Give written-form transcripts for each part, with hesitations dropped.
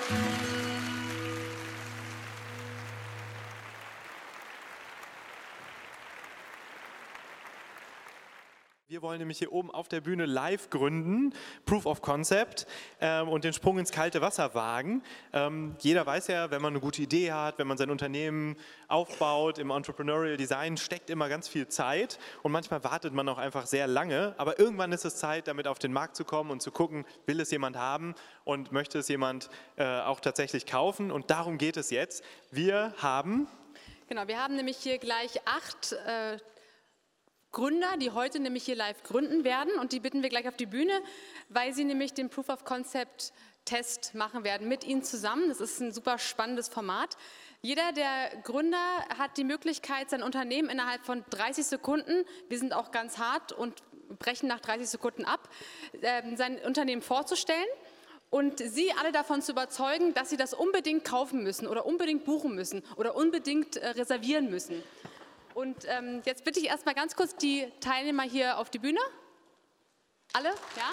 Wir wollen nämlich hier oben auf der Bühne live gründen, Proof of Concept, und den Sprung ins kalte Wasser wagen. Jeder weiß ja, wenn man eine gute Idee hat, wenn man sein Unternehmen aufbaut, im Entrepreneurial Design steckt immer ganz viel Zeit und manchmal wartet man auch einfach sehr lange, aber irgendwann ist es Zeit, damit auf den Markt zu kommen und zu gucken, will es jemand haben und möchte es jemand auch tatsächlich kaufen, und darum geht es jetzt. Wir haben nämlich hier gleich 8 Gründer, die heute nämlich hier live gründen werden, und die bitten wir gleich auf die Bühne, weil sie nämlich den Proof of Concept Test machen werden mit Ihnen zusammen. Das ist ein super spannendes Format. Jeder der Gründer hat die Möglichkeit, sein Unternehmen innerhalb von 30 Sekunden, wir sind auch ganz hart und brechen nach 30 Sekunden ab, sein Unternehmen vorzustellen und Sie alle davon zu überzeugen, dass Sie das unbedingt kaufen müssen oder unbedingt buchen müssen oder unbedingt reservieren müssen. Und jetzt bitte ich erstmal ganz kurz die Teilnehmer hier auf die Bühne. Alle? Ja?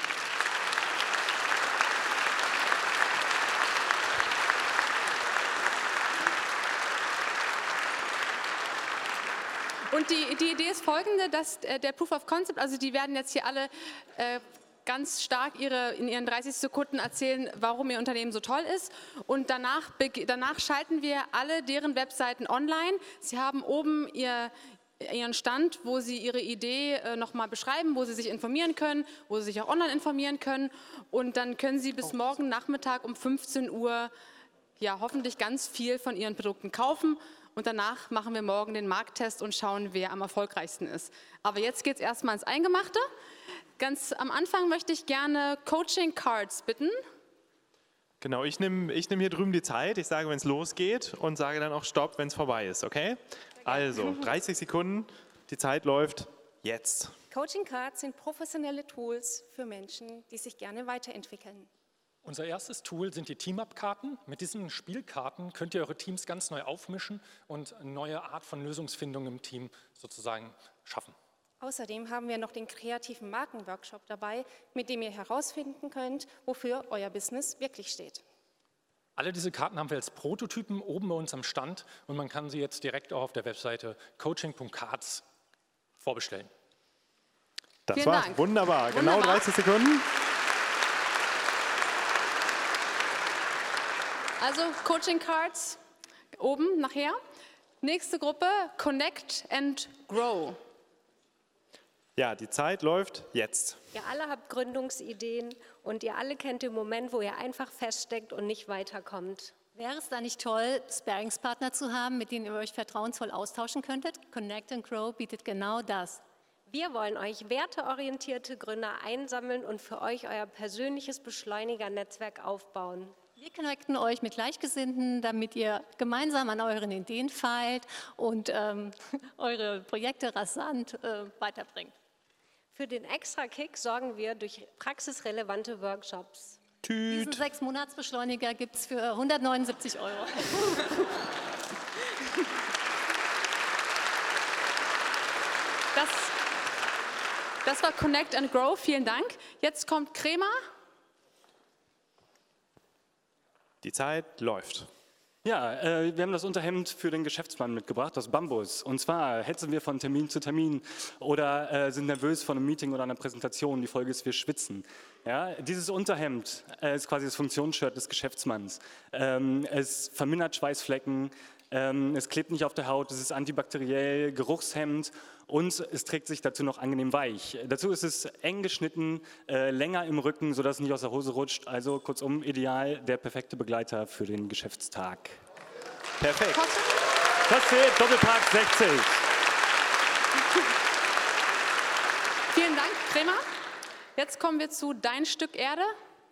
Und die Idee ist folgende, dass der Proof of Concept, also die werden jetzt hier alle ganz stark in ihren 30 Sekunden erzählen, warum ihr Unternehmen so toll ist, und danach schalten wir alle deren Webseiten online. Sie haben oben Ihren Stand, wo Sie Ihre Idee nochmal beschreiben, wo Sie sich informieren können, wo Sie sich auch online informieren können, und dann können Sie bis morgen Nachmittag um 15 Uhr ja hoffentlich ganz viel von Ihren Produkten kaufen, und danach machen wir morgen den Markttest und schauen, wer am erfolgreichsten ist. Aber jetzt geht es erstmal ins Eingemachte. Ganz am Anfang möchte ich gerne Coaching Cards bitten. Genau, ich nehm hier drüben die Zeit. Ich sage, wenn es losgeht, und sage dann auch Stopp, wenn es vorbei ist, okay? Also, 30 Sekunden, die Zeit läuft jetzt. Coaching Cards sind professionelle Tools für Menschen, die sich gerne weiterentwickeln. Unser erstes Tool sind die Team-Up-Karten. Mit diesen Spielkarten könnt ihr eure Teams ganz neu aufmischen und eine neue Art von Lösungsfindung im Team sozusagen schaffen. Außerdem haben wir noch den kreativen Markenworkshop dabei, mit dem ihr herausfinden könnt, wofür euer Business wirklich steht. Alle diese Karten haben wir als Prototypen oben bei uns am Stand, und man kann sie jetzt direkt auch auf der Webseite coaching.cards vorbestellen. Das war's. Wunderbar. Genau 30 Sekunden. Also Coaching Cards oben nachher. Nächste Gruppe, Connect and Grow. Ja, die Zeit läuft jetzt. Ihr alle habt Gründungsideen und ihr alle kennt den Moment, wo ihr einfach feststeckt und nicht weiterkommt. Wäre es da nicht toll, Sparringspartner zu haben, mit denen ihr euch vertrauensvoll austauschen könntet? Connect and Grow bietet genau das. Wir wollen euch werteorientierte Gründer einsammeln und für euch euer persönliches Beschleuniger-Netzwerk aufbauen. Wir connecten euch mit Gleichgesinnten, damit ihr gemeinsam an euren Ideen feilt und eure Projekte rasant weiterbringt. Für den Extra-Kick sorgen wir durch praxisrelevante Workshops. Diesen 6-Monats-Beschleuniger gibt es für 179 €. Das war Connect and Grow, vielen Dank. Jetzt kommt Kremer. Die Zeit läuft. Ja, wir haben das Unterhemd für den Geschäftsmann mitgebracht aus Bambus. Und zwar hetzen wir von Termin zu Termin oder sind nervös vor einem Meeting oder einer Präsentation. Die Folge ist, wir schwitzen. Ja, dieses Unterhemd ist quasi das Funktionsshirt des Geschäftsmanns. Es vermindert Schweißflecken, es klebt nicht auf der Haut, es ist antibakteriell, Geruchshemd und es trägt sich dazu noch angenehm weich. Dazu ist es eng geschnitten, länger im Rücken, sodass es nicht aus der Hose rutscht. Also kurzum, ideal, der perfekte Begleiter für den Geschäftstag. Perfekt. Das zählt Doppelpark 60. Vielen Dank, Kremer. Jetzt kommen wir zu Dein Stück Erde.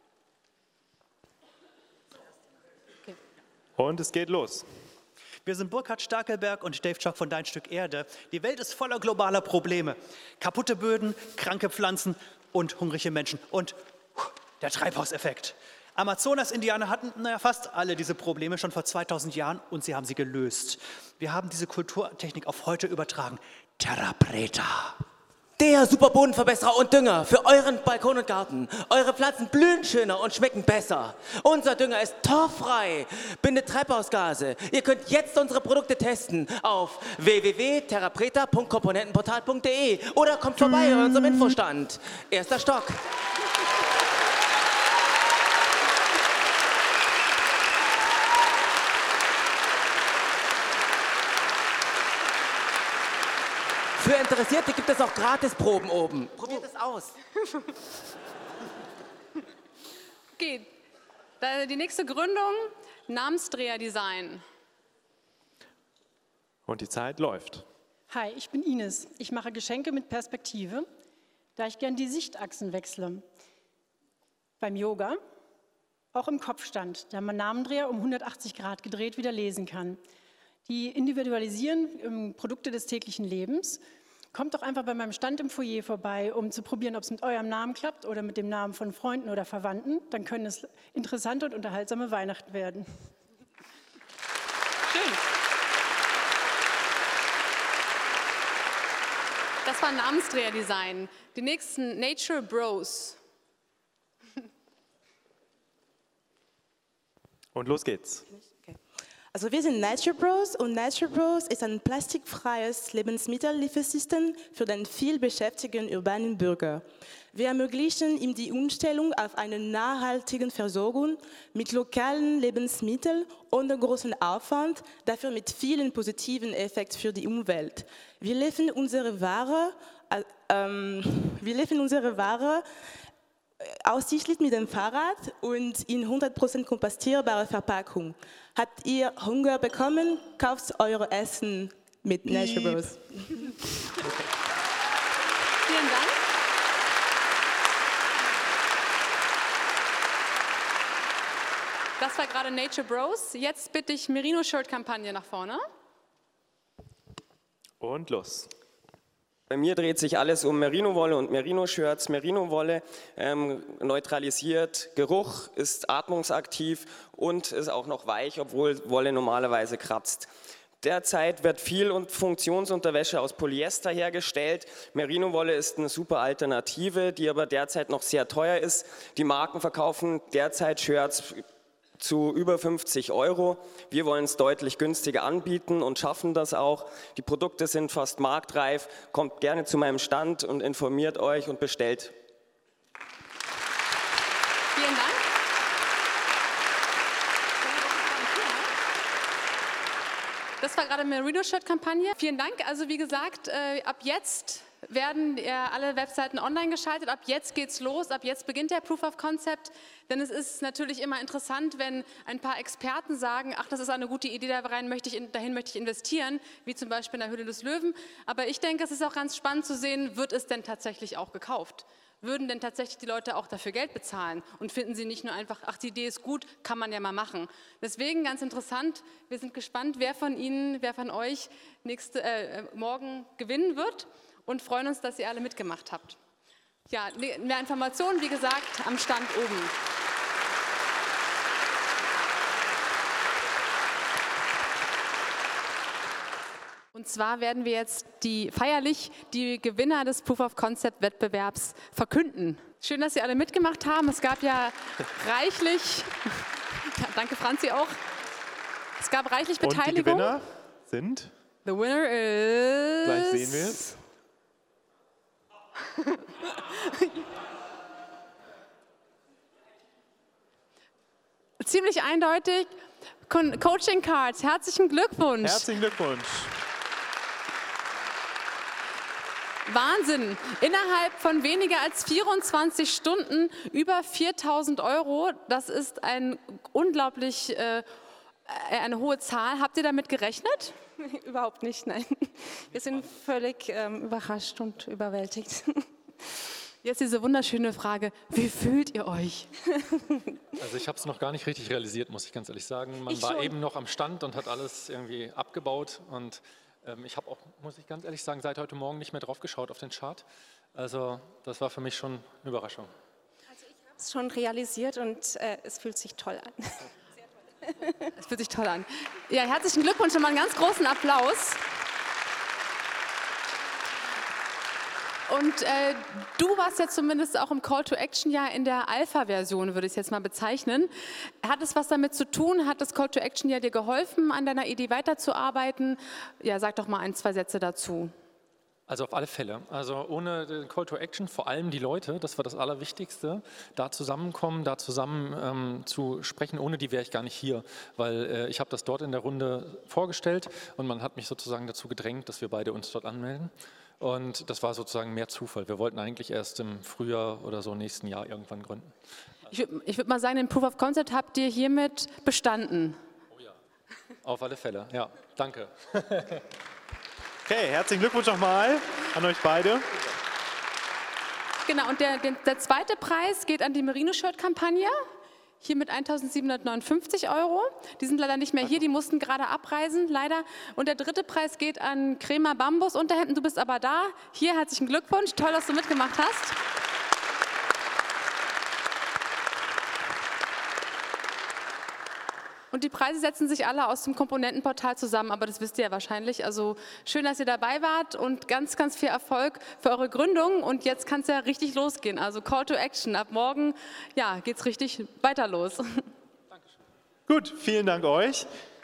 Okay. Und es geht los. Wir sind Burkhard Stakelberg und Dave Chock von Dein Stück Erde. Die Welt ist voller globaler Probleme. Kaputte Böden, kranke Pflanzen und hungrige Menschen. Und der Treibhauseffekt. Amazonas-Indianer hatten fast alle diese Probleme schon vor 2000 Jahren und sie haben sie gelöst. Wir haben diese Kulturtechnik auf heute übertragen. Terra Preta. Der super Bodenverbesserer und Dünger für euren Balkon und Garten. Eure Pflanzen blühen schöner und schmecken besser. Unser Dünger ist torffrei, bindet Treibhausgase. Ihr könnt jetzt unsere Produkte testen auf www.terrapreta.komponentenportal.de oder kommt vorbei in unserem Infostand. 1. Stock. Für Interessierte gibt es auch Gratisproben oben. Probiert es aus. Okay, die nächste Gründung, Namensdreher-Design. Und die Zeit läuft. Hi, ich bin Ines. Ich mache Geschenke mit Perspektive, da ich gern die Sichtachsen wechsle. Beim Yoga, auch im Kopfstand, da man Namendreher um 180 Grad gedreht wieder lesen kann. Die individualisieren Produkte des täglichen Lebens. Kommt doch einfach bei meinem Stand im Foyer vorbei, um zu probieren, ob es mit eurem Namen klappt oder mit dem Namen von Freunden oder Verwandten. Dann können es interessante und unterhaltsame Weihnachten werden. Schön. Das war Namensdreher-Design. Die nächsten Nature Bros. Und los geht's. Also wir sind Nature Bros und Nature Bros ist ein plastikfreies Lebensmittelliefersystem für den vielbeschäftigten urbanen Bürger. Wir ermöglichen ihm die Umstellung auf eine nachhaltige Versorgung mit lokalen Lebensmitteln ohne großen Aufwand, dafür mit vielen positiven Effekten für die Umwelt. Wir liefern unsere Ware ausschließlich mit dem Fahrrad und in 100% kompostierbare Verpackung. Habt ihr Hunger bekommen? Kauft eure Essen mit Nature Bros. Vielen Dank. Das war gerade Nature Bros. Jetzt bitte ich Merino-Shirt-Kampagne nach vorne. Und los. Bei mir dreht sich alles um Merino-Wolle und Merino-Shirts. Merino-Wolle neutralisiert Geruch, ist atmungsaktiv und ist auch noch weich, obwohl Wolle normalerweise kratzt. Derzeit wird viel Funktionsunterwäsche aus Polyester hergestellt. Merino-Wolle ist eine super Alternative, die aber derzeit noch sehr teuer ist. Die Marken verkaufen derzeit Shirts zu über 50 €. Wir wollen es deutlich günstiger anbieten und schaffen das auch. Die Produkte sind fast marktreif. Kommt gerne zu meinem Stand und informiert euch und bestellt. Vielen Dank. Das war gerade eine Merino-Shirt-Kampagne. Vielen Dank. Also wie gesagt, ab jetzt werden alle Webseiten online geschaltet. Ab jetzt geht's los, ab jetzt beginnt der Proof of Concept. Denn es ist natürlich immer interessant, wenn ein paar Experten sagen, ach, das ist eine gute Idee, dahin möchte ich investieren, wie zum Beispiel in der Höhle des Löwen. Aber ich denke, es ist auch ganz spannend zu sehen, wird es denn tatsächlich auch gekauft? Würden denn tatsächlich die Leute auch dafür Geld bezahlen? Und finden sie nicht nur einfach, ach, die Idee ist gut, kann man ja mal machen. Deswegen ganz interessant, wir sind gespannt, wer von Ihnen, wer von euch morgen gewinnen wird. Und freuen uns, dass ihr alle mitgemacht habt. Ja, mehr Informationen, wie gesagt, am Stand oben. Und zwar werden wir jetzt feierlich die Gewinner des Proof of Concept Wettbewerbs verkünden. Schön, dass Sie alle mitgemacht haben. Es gab ja reichlich, ja, danke Franzi auch, es gab reichlich Beteiligung. Und die Gewinner sind? The winner is... Gleich sehen wir es. Ziemlich eindeutig. Coaching Cards, herzlichen Glückwunsch. Herzlichen Glückwunsch. Wahnsinn. Innerhalb von weniger als 24 Stunden über 4.000 €. Das ist eine hohe Zahl. Habt ihr damit gerechnet? Überhaupt nicht, nein. Wir sind völlig überrascht und überwältigt. Jetzt diese wunderschöne Frage, wie fühlt ihr euch? Also ich habe es noch gar nicht richtig realisiert, muss ich ganz ehrlich sagen. Man war eben noch am Stand und hat alles irgendwie abgebaut und ich habe auch, muss ich ganz ehrlich sagen, seit heute Morgen nicht mehr drauf geschaut auf den Chart. Also das war für mich schon eine Überraschung. Also ich habe es schon realisiert und es fühlt sich toll an. Es fühlt sich toll an. Ja, herzlichen Glückwunsch und mal einen ganz großen Applaus. Und du warst ja zumindest auch im Call to Action ja in der Alpha-Version, würde ich es jetzt mal bezeichnen. Hat es was damit zu tun? Hat das Call to Action ja dir geholfen, an deiner Idee weiterzuarbeiten? Ja, sag doch mal 1, 2 Sätze dazu. Also auf alle Fälle. Also ohne den Call to Action, vor allem die Leute, das war das Allerwichtigste, da zusammenkommen, da zusammen zu sprechen. Ohne die wäre ich gar nicht hier, weil ich habe das dort in der Runde vorgestellt und man hat mich sozusagen dazu gedrängt, dass wir beide uns dort anmelden. Und das war sozusagen mehr Zufall. Wir wollten eigentlich erst im Frühjahr oder so nächsten Jahr irgendwann gründen. Ich würd mal sagen, den Proof of Concept habt ihr hiermit bestanden. Oh ja, auf alle Fälle. Ja, danke. Okay, herzlichen Glückwunsch nochmal an euch beide. Genau, und der zweite Preis geht an die Merino-Shirt-Kampagne. Hier mit 1.759 €. Die sind leider nicht mehr hier, die mussten gerade abreisen, leider. Und der dritte Preis geht an Crema Bambus Unterhemden. Du bist aber da. Hier, herzlichen Glückwunsch. Toll, dass du mitgemacht hast. Und die Preise setzen sich alle aus dem Komponentenportal zusammen, aber das wisst ihr ja wahrscheinlich. Also schön, dass ihr dabei wart und ganz, ganz viel Erfolg für eure Gründung. Und jetzt kann es ja richtig losgehen. Also Call to Action. Ab morgen ja, geht es richtig weiter los. Gut, vielen Dank euch.